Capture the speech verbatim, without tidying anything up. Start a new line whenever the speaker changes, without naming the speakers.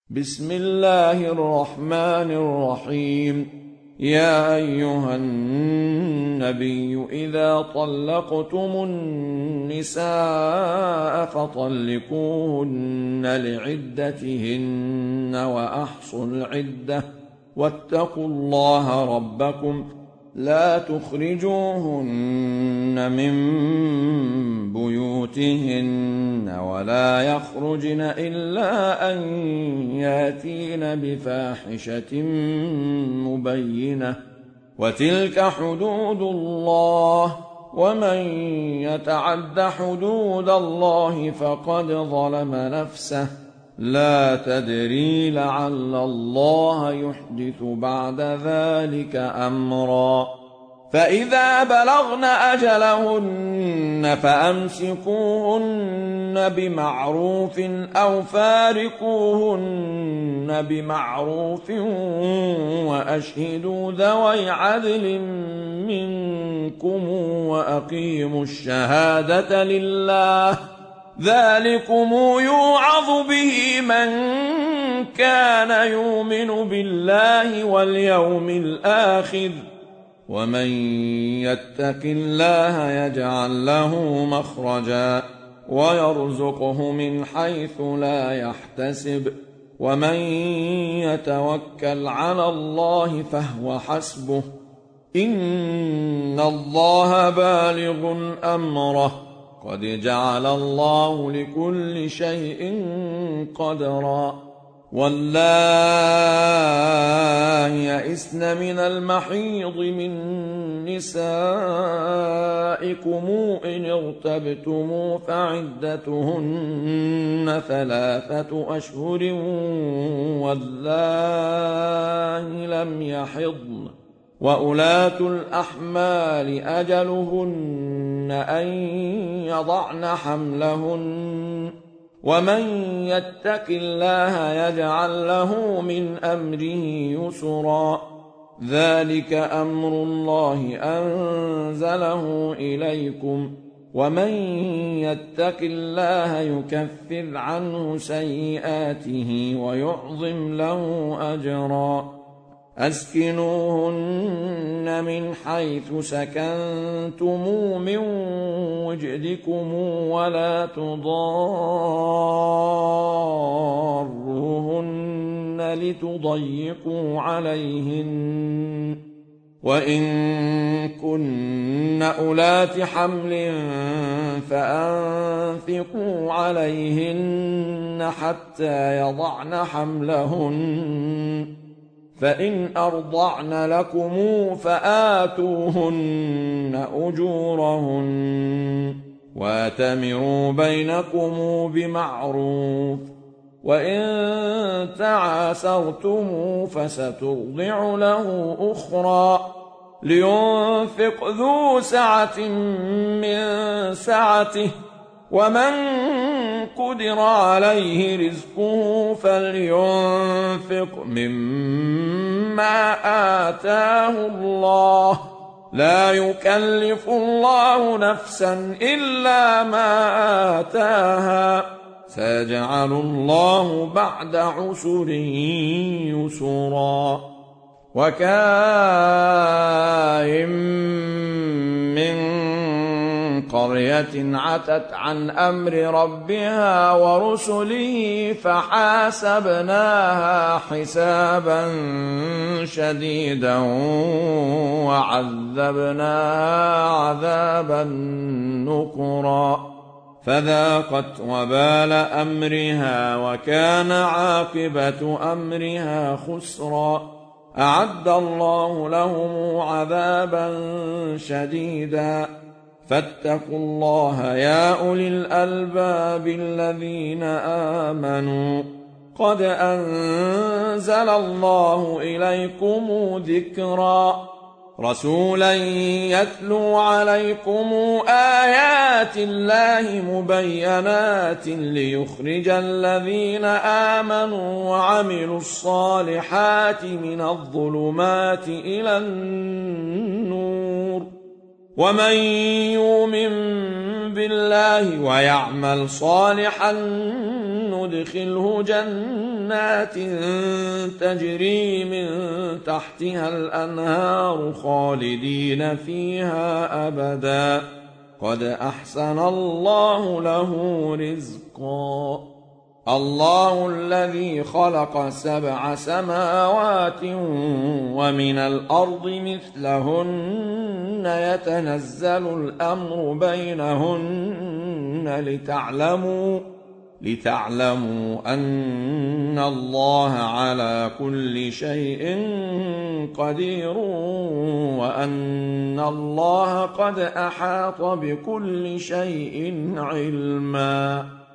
بسم الله الرحمن الرحيم. يا أيها النبي إذا طلقتم النساء فطلقوهن لعدتهن وأحصوا العدة واتقوا الله ربكم لا تخرجوهن من بيوتهن ولا يخرجن إلا أن ياتين بفاحشة مبينة وتلك حدود الله ومن يتعد حدود الله فقد ظلم نفسه لا تدري لعل الله يحدث بعد ذلك أمرا. فإذا بلغن أجلهن فأمسكوهن بمعروف أو فارقوهن بمعروف وأشهدوا ذوي عدل منكم وأقيموا الشهادة لله ذلكم يوعظ به من كان يؤمن بالله واليوم الآخر ومن يتق الله يجعل له مخرجا ويرزقه من حيث لا يحتسب ومن يتوكل على الله فهو حسبه إن الله بالغ أمره قد جعل الله لكل شيء قدرا. واللائي يئسن من المحيض من نسائكم إن ارتبتم فعدتهن ثلاثة أشهر واللائي لم يحضن وأولاة الأحمال أجلهن أن يضعن حملهن ومن يتق الله يجعل له من أمره يسرا ذلك أمر الله أنزله إليكم ومن يتق الله يكفر عنه سيئاته ويعظم له أجرا. أسكنوهن من حيث سكنتم من وجدكم ولا تضاروهن لتضيقوا عليهن وإن كن أولات حمل فأنفقوا عليهن حتى يضعن حملهن فإن أرضعن لكم فآتوهن أجورهن واتمروا بينكم بمعروف وإن تعاسرتم فسترضع له أخرى لينفق ذو سعة من سعته ومن قدر عليه رزقه فلينفق مما آتاه الله لا يكلف الله نفسا إلا ما آتاها سيجعل الله بعد عسر يسرا. وكاين من قرية عتت عن أمر ربها ورسله فحاسبناها حسابا شديدا وعذبناها عذابا نكرا فذاقت وبال أمرها وكان عاقبة أمرها خسرا. أعد الله لهم عذابا شديدا فاتقوا الله يا أولي الألباب الذين آمنوا قد أنزل الله إليكم ذكرا رسولا يتلو عليكم آيات الله مبينات ليخرج الذين آمنوا وعملوا الصالحات من الظلمات إلى النور ومن يؤمن بالله ويعمل صالحا ندخله جنات تجري من تحتها الأنهار خالدين فيها أبدا قد أحسن الله له رزقا الله الذي خلق سبع سماوات ومن الأرض مثلهن يتنزل الأمر بينهن لتعلموا لتعلموا أن الله على كل شيء قدير وأن الله قد أحاط بكل شيء علما.